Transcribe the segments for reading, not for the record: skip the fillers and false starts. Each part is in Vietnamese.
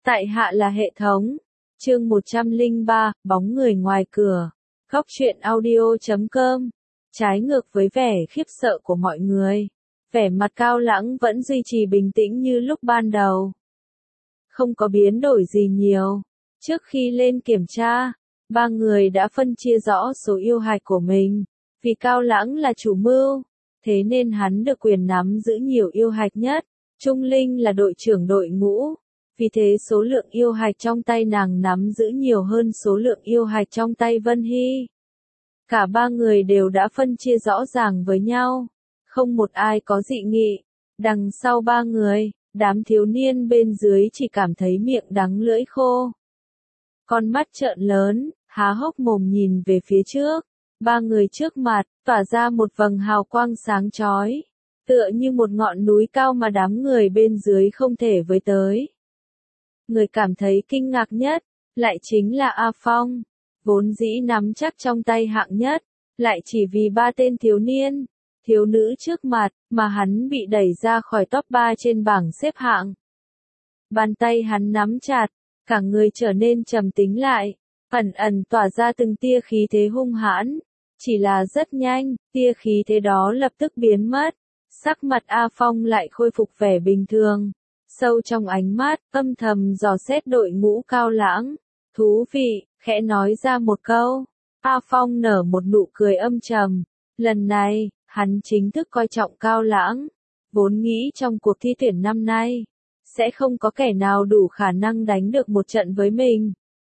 Tại hạ là hệ thống. Chương 103, bóng người ngoài cửa. Góc truyện audio.com. Trái ngược với vẻ khiếp sợ của mọi người, vẻ mặt Cao Lãng vẫn duy trì bình tĩnh như lúc ban đầu. Không có biến đổi gì nhiều. Trước khi lên kiểm tra, ba người đã phân chia rõ số yêu hạch của mình. Vì Cao Lãng là chủ mưu, thế nên hắn được quyền nắm giữ nhiều yêu hạch nhất. Trung Linh là đội trưởng đội ngũ, vì thế số lượng yêu hạch trong tay nàng nắm giữ nhiều hơn số lượng yêu hạch trong tay Vân Hy. Cả ba người đều đã phân chia rõ ràng với nhau, không một ai có dị nghị. Đằng sau ba người, đám thiếu niên bên dưới chỉ cảm thấy miệng đắng lưỡi khô. Con mắt trợn lớn, há hốc mồm nhìn về phía trước. Ba người trước mặt, tỏa ra một vầng hào quang sáng chói, tựa như một ngọn núi cao mà đám người bên dưới không thể với tới. Người cảm thấy kinh ngạc nhất, lại chính là A Phong, vốn dĩ nắm chắc trong tay hạng nhất, lại chỉ vì ba tên thiếu niên, thiếu nữ trước mặt, mà hắn bị đẩy ra khỏi top 3 trên bảng xếp hạng. Bàn tay hắn nắm chặt, cả người trở nên trầm tĩnh lại, ẩn ẩn tỏa ra từng tia khí thế hung hãn. Chỉ là rất nhanh, tia khí thế đó lập tức biến mất. Sắc mặt A Phong lại khôi phục vẻ bình thường. Sâu trong ánh mắt, âm thầm dò xét đội ngũ Cao Lãng. Thú vị, khẽ nói ra một câu. A Phong nở một nụ cười âm trầm. Lần này, hắn chính thức coi trọng Cao Lãng. Vốn nghĩ trong cuộc thi tuyển năm nay, sẽ không có kẻ nào đủ khả năng đánh được một trận với mình.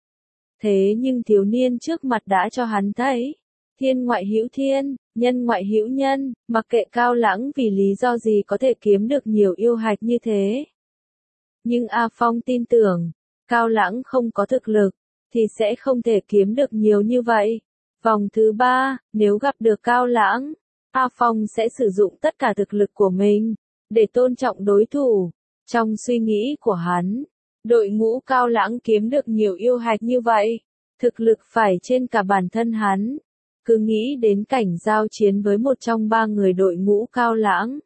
Thế nhưng thiếu niên trước mặt đã cho hắn thấy. Thiên ngoại hữu thiên, nhân ngoại hữu nhân, mặc kệ Cao Lãng vì lý do gì có thể kiếm được nhiều yêu hạch như thế. Nhưng A Phong tin tưởng, Cao Lãng không có thực lực, thì sẽ không thể kiếm được nhiều như vậy. Vòng thứ 3, nếu gặp được Cao Lãng, A Phong sẽ sử dụng tất cả thực lực của mình, để tôn trọng đối thủ. Trong suy nghĩ của hắn, đội ngũ Cao Lãng kiếm được nhiều yêu hạch như vậy, thực lực phải trên cả bản thân hắn. Cứ nghĩ đến cảnh giao chiến với một trong ba người đội ngũ Cao Lãng,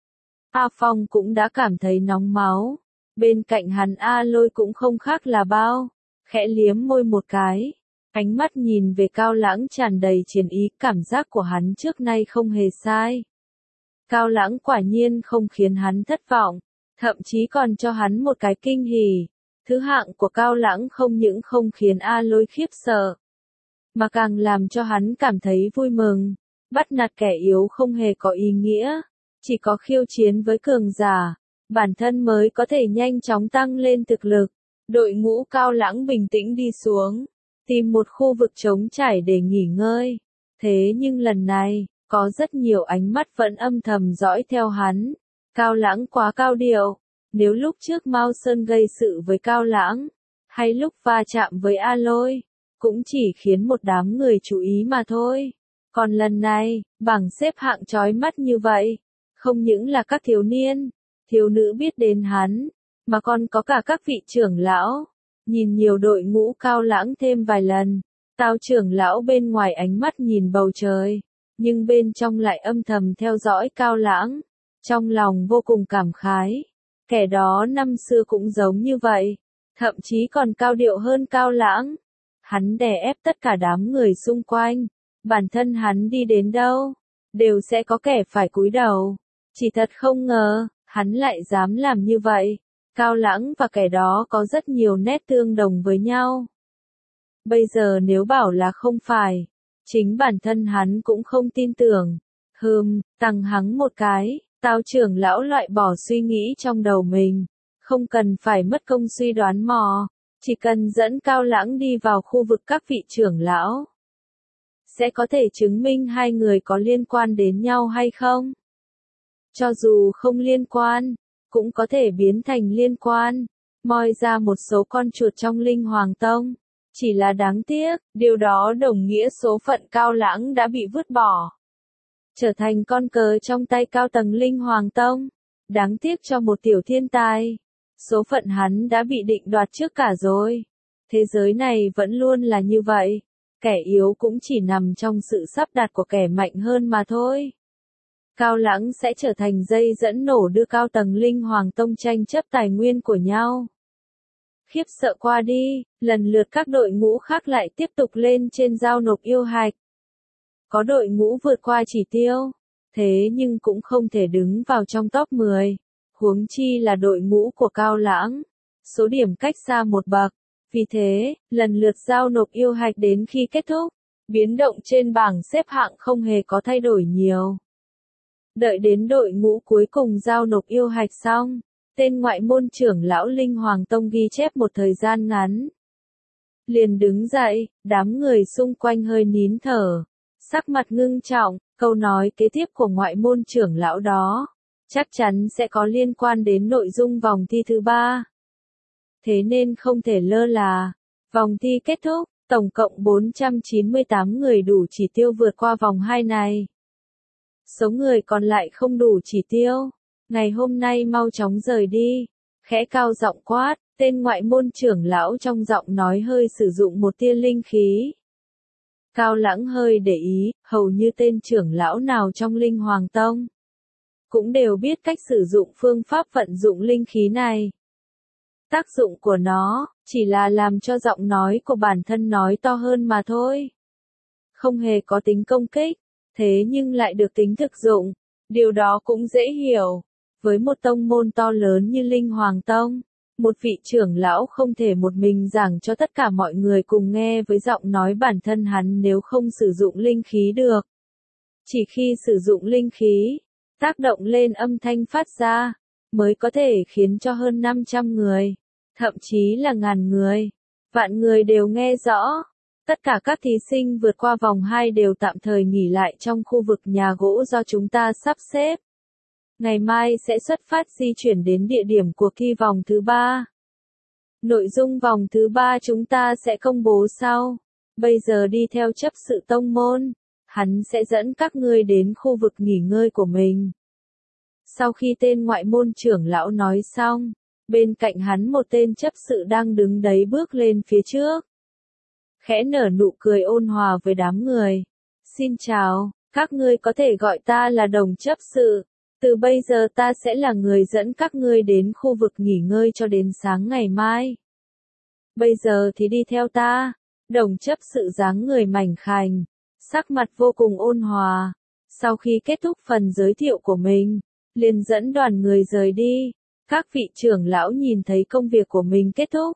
A Phong cũng đã cảm thấy nóng máu. Bên cạnh hắn A Lôi cũng không khác là bao, khẽ liếm môi một cái, ánh mắt nhìn về Cao Lãng tràn đầy chiến ý, cảm giác của hắn trước nay không hề sai. Cao Lãng quả nhiên không khiến hắn thất vọng, thậm chí còn cho hắn một cái kinh hỉ. Thứ hạng của Cao Lãng không những không khiến A Lôi khiếp sợ, mà càng làm cho hắn cảm thấy vui mừng. Bắt nạt kẻ yếu không hề có ý nghĩa, chỉ có khiêu chiến với cường giả, bản thân mới có thể nhanh chóng tăng lên thực lực. Đội ngũ Cao Lãng bình tĩnh đi xuống, tìm một khu vực trống trải để nghỉ ngơi. Thế nhưng lần này, có rất nhiều ánh mắt vẫn âm thầm dõi theo hắn. Cao Lãng quá cao điệu, nếu lúc trước Mao Sơn gây sự với Cao Lãng, hay lúc va chạm với A Lôi, cũng chỉ khiến một đám người chú ý mà thôi. Còn lần này, bảng xếp hạng chói mắt như vậy, không những là các thiếu niên, thiếu nữ biết đến hắn, mà còn có cả các vị trưởng lão. Nhìn nhiều đội ngũ Cao Lãng thêm vài lần, Tào trưởng lão bên ngoài ánh mắt nhìn bầu trời, nhưng bên trong lại âm thầm theo dõi Cao Lãng, trong lòng vô cùng cảm khái. Kẻ đó năm xưa cũng giống như vậy, thậm chí còn cao điệu hơn Cao Lãng. Hắn đè ép tất cả đám người xung quanh, bản thân hắn đi đến đâu, đều sẽ có kẻ phải cúi đầu. Chỉ thật không ngờ, hắn lại dám làm như vậy. Cao Lãng và kẻ đó có rất nhiều nét tương đồng với nhau. Bây giờ nếu bảo là không phải, chính bản thân hắn cũng không tin tưởng. Tằng hắng một cái, Tào trưởng lão loại bỏ suy nghĩ trong đầu mình, không cần phải mất công suy đoán mò. Chỉ cần dẫn Cao Lãng đi vào khu vực các vị trưởng lão, sẽ có thể chứng minh hai người có liên quan đến nhau hay không. Cho dù không liên quan, cũng có thể biến thành liên quan, moi ra một số con chuột trong Linh Hoàng Tông. Chỉ là đáng tiếc, điều đó đồng nghĩa số phận Cao Lãng đã bị vứt bỏ, trở thành con cờ trong tay cao tầng Linh Hoàng Tông. Đáng tiếc cho một tiểu thiên tài. Số phận hắn đã bị định đoạt trước cả rồi. Thế giới này vẫn luôn là như vậy. Kẻ yếu cũng chỉ nằm trong sự sắp đặt của kẻ mạnh hơn mà thôi. Cao Lãng sẽ trở thành dây dẫn nổ đưa cao tầng Linh Hoàng Tông tranh chấp tài nguyên của nhau. Khiếp sợ qua đi, lần lượt các đội ngũ khác lại tiếp tục lên trên giao nộp yêu hạch. Có đội ngũ vượt qua chỉ tiêu, thế nhưng cũng không thể đứng vào trong top 10, huống chi là đội ngũ của Cao Lãng. Số điểm cách xa một bậc, vì thế, lần lượt giao nộp yêu hạch đến khi kết thúc, biến động trên bảng xếp hạng không hề có thay đổi nhiều. Đợi đến đội ngũ cuối cùng giao nộp yêu hạch xong, tên ngoại môn trưởng lão Linh Hoàng Tông ghi chép một thời gian ngắn. Liền đứng dậy, đám người xung quanh hơi nín thở, sắc mặt ngưng trọng, câu nói kế tiếp của ngoại môn trưởng lão đó, chắc chắn sẽ có liên quan đến nội dung vòng thi thứ 3. Thế nên không thể lơ là. Vòng thi kết thúc, tổng cộng 498 người đủ chỉ tiêu vượt qua vòng 2 này. Số người còn lại không đủ chỉ tiêu, ngày hôm nay mau chóng rời đi. Khẽ cao giọng quát, tên ngoại môn trưởng lão trong giọng nói hơi sử dụng một tia linh khí. Cao Lãng hơi để ý, hầu như tên trưởng lão nào trong Linh Hoàng Tông cũng đều biết cách sử dụng phương pháp vận dụng linh khí này. Tác dụng của nó chỉ là làm cho giọng nói của bản thân nói to hơn mà thôi. Không hề có tính công kích, thế nhưng lại được tính thực dụng. Điều đó cũng dễ hiểu. Với một tông môn to lớn như Linh Hoàng Tông, một vị trưởng lão không thể một mình giảng cho tất cả mọi người cùng nghe với giọng nói bản thân hắn nếu không sử dụng linh khí được. Chỉ khi sử dụng linh khí, tác động lên âm thanh phát ra, mới có thể khiến cho hơn 500 người, thậm chí là ngàn người, vạn người đều nghe rõ. Tất cả các thí sinh vượt qua vòng 2 đều tạm thời nghỉ lại trong khu vực nhà gỗ do chúng ta sắp xếp. Ngày mai sẽ xuất phát di chuyển đến địa điểm cuộc thi vòng thứ 3. Nội dung vòng thứ 3 chúng ta sẽ công bố sau. Bây giờ đi theo chấp sự tông môn, hắn sẽ dẫn các ngươi đến khu vực nghỉ ngơi của mình. Sau khi tên ngoại môn trưởng lão nói xong, bên cạnh hắn một tên chấp sự đang đứng đấy bước lên phía trước. Khẽ nở nụ cười ôn hòa với đám người. Xin chào, các ngươi có thể gọi ta là Đồng chấp sự. Từ bây giờ ta sẽ là người dẫn các ngươi đến khu vực nghỉ ngơi cho đến sáng ngày mai. Bây giờ thì đi theo ta. Đồng chấp sự dáng người mảnh khảnh, sắc mặt vô cùng ôn hòa. Sau khi kết thúc phần giới thiệu của mình, liền dẫn đoàn người rời đi. Các vị trưởng lão nhìn thấy công việc của mình kết thúc,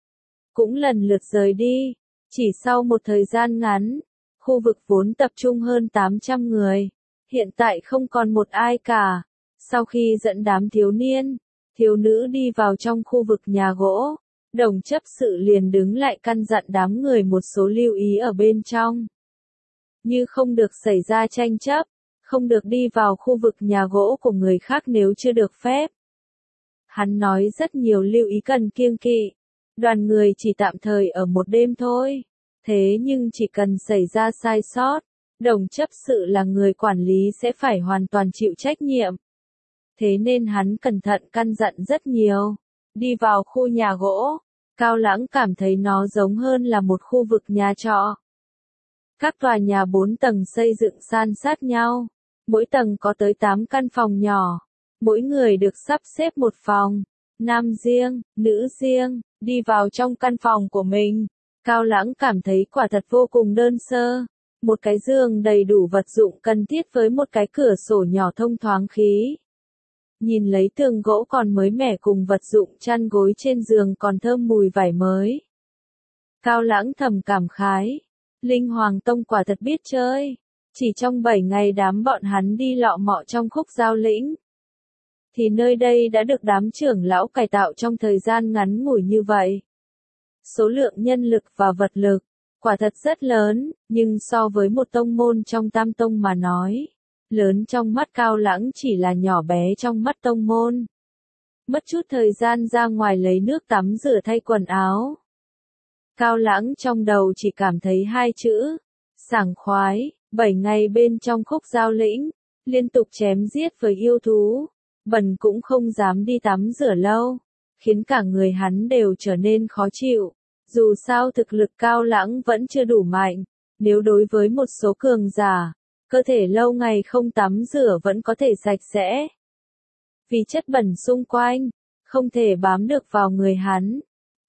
cũng lần lượt rời đi. Chỉ sau một thời gian ngắn, khu vực vốn tập trung hơn 800 người, hiện tại không còn một ai cả. Sau khi dẫn đám thiếu niên, thiếu nữ đi vào trong khu vực nhà gỗ, Đồng chấp sự liền đứng lại căn dặn đám người một số lưu ý ở bên trong. Như không được xảy ra tranh chấp, không được đi vào khu vực nhà gỗ của người khác nếu chưa được phép. Hắn nói rất nhiều lưu ý cần kiêng kỵ. Đoàn người chỉ tạm thời ở một đêm thôi. Thế nhưng chỉ cần xảy ra sai sót, Đồng chấp sự là người quản lý sẽ phải hoàn toàn chịu trách nhiệm. Thế nên hắn cẩn thận căn dặn rất nhiều. Đi vào khu nhà gỗ, Cao Lãng cảm thấy nó giống hơn là một khu vực nhà trọ. Các tòa nhà 4 tầng xây dựng san sát nhau. Mỗi tầng có tới 8 căn phòng nhỏ. Mỗi người được sắp xếp một phòng. Nam riêng, nữ riêng. Đi vào trong căn phòng của mình, Cao Lãng cảm thấy quả thật vô cùng đơn sơ. Một cái giường đầy đủ vật dụng cần thiết với một cái cửa sổ nhỏ thông thoáng khí. Nhìn lấy tường gỗ còn mới mẻ cùng vật dụng chăn gối trên giường còn thơm mùi vải mới. Cao Lãng thầm cảm khái. Linh Hoàng Tông quả thật biết chơi. Chỉ trong 7 ngày đám bọn hắn đi lọ mọ trong khúc giao lĩnh, thì nơi đây đã được đám trưởng lão cải tạo trong thời gian ngắn ngủi như vậy. Số lượng nhân lực và vật lực, quả thật rất lớn, nhưng so với một tông môn trong Tam Tông mà nói, lớn trong mắt Cao Lãng chỉ là nhỏ bé trong mắt tông môn. Mất chút thời gian ra ngoài lấy nước tắm rửa thay quần áo. Cao Lãng trong đầu chỉ cảm thấy 2 chữ, sảng khoái. 7 ngày bên trong khúc giao lĩnh, liên tục chém giết với yêu thú, bần cũng không dám đi tắm rửa lâu, khiến cả người hắn đều trở nên khó chịu. Dù sao thực lực Cao Lãng vẫn chưa đủ mạnh, nếu đối với một số cường giả, cơ thể lâu ngày không tắm rửa vẫn có thể sạch sẽ. Vì chất bẩn xung quanh, không thể bám được vào người hắn.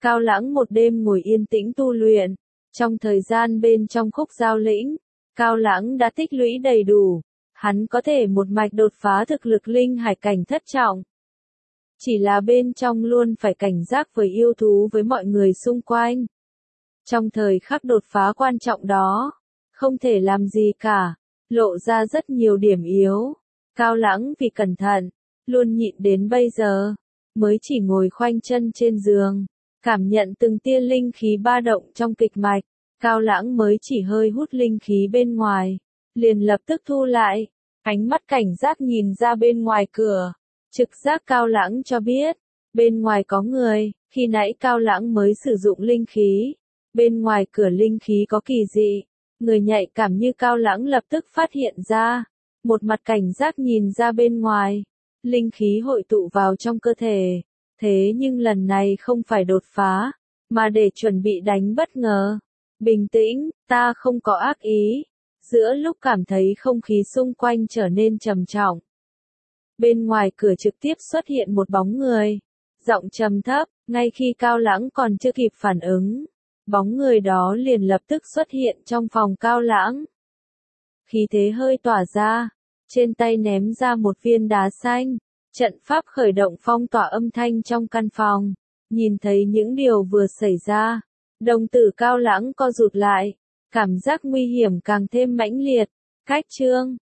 Cao Lãng một đêm ngồi yên tĩnh tu luyện. Trong thời gian bên trong Khúc Giao Lĩnh, Cao Lãng đã tích lũy đầy đủ. Hắn có thể một mạch đột phá thực lực linh hải cảnh thất trọng. Chỉ là bên trong luôn phải cảnh giác với yêu thú với mọi người xung quanh. Trong thời khắc đột phá quan trọng đó, không thể làm gì cả, lộ ra rất nhiều điểm yếu. Cao Lãng vì cẩn thận, luôn nhịn đến bây giờ, mới chỉ ngồi khoanh chân trên giường, cảm nhận từng tia linh khí ba động trong kịch mạch. Cao Lãng mới chỉ hơi hút linh khí bên ngoài, liền lập tức thu lại, ánh mắt cảnh giác nhìn ra bên ngoài cửa. Trực giác Cao Lãng cho biết, bên ngoài có người. Khi nãy Cao Lãng mới sử dụng linh khí, bên ngoài cửa linh khí có kỳ dị. Người nhạy cảm như Cao Lãng lập tức phát hiện ra, một mặt cảnh giác nhìn ra bên ngoài, linh khí hội tụ vào trong cơ thể. Thế nhưng lần này không phải đột phá, mà để chuẩn bị đánh bất ngờ. Bình tĩnh, ta không có ác ý. Giữa lúc cảm thấy không khí xung quanh trở nên trầm trọng, bên ngoài cửa trực tiếp xuất hiện một bóng người. Giọng trầm thấp, ngay khi Cao Lãng còn chưa kịp phản ứng, bóng người đó liền lập tức xuất hiện trong phòng Cao Lãng. Khí thế hơi tỏa ra, trên tay ném ra một viên đá xanh, trận pháp khởi động phong tỏa âm thanh trong căn phòng. Nhìn thấy những điều vừa xảy ra, đồng tử Cao Lãng co rụt lại, cảm giác nguy hiểm càng thêm mãnh liệt. Cách chương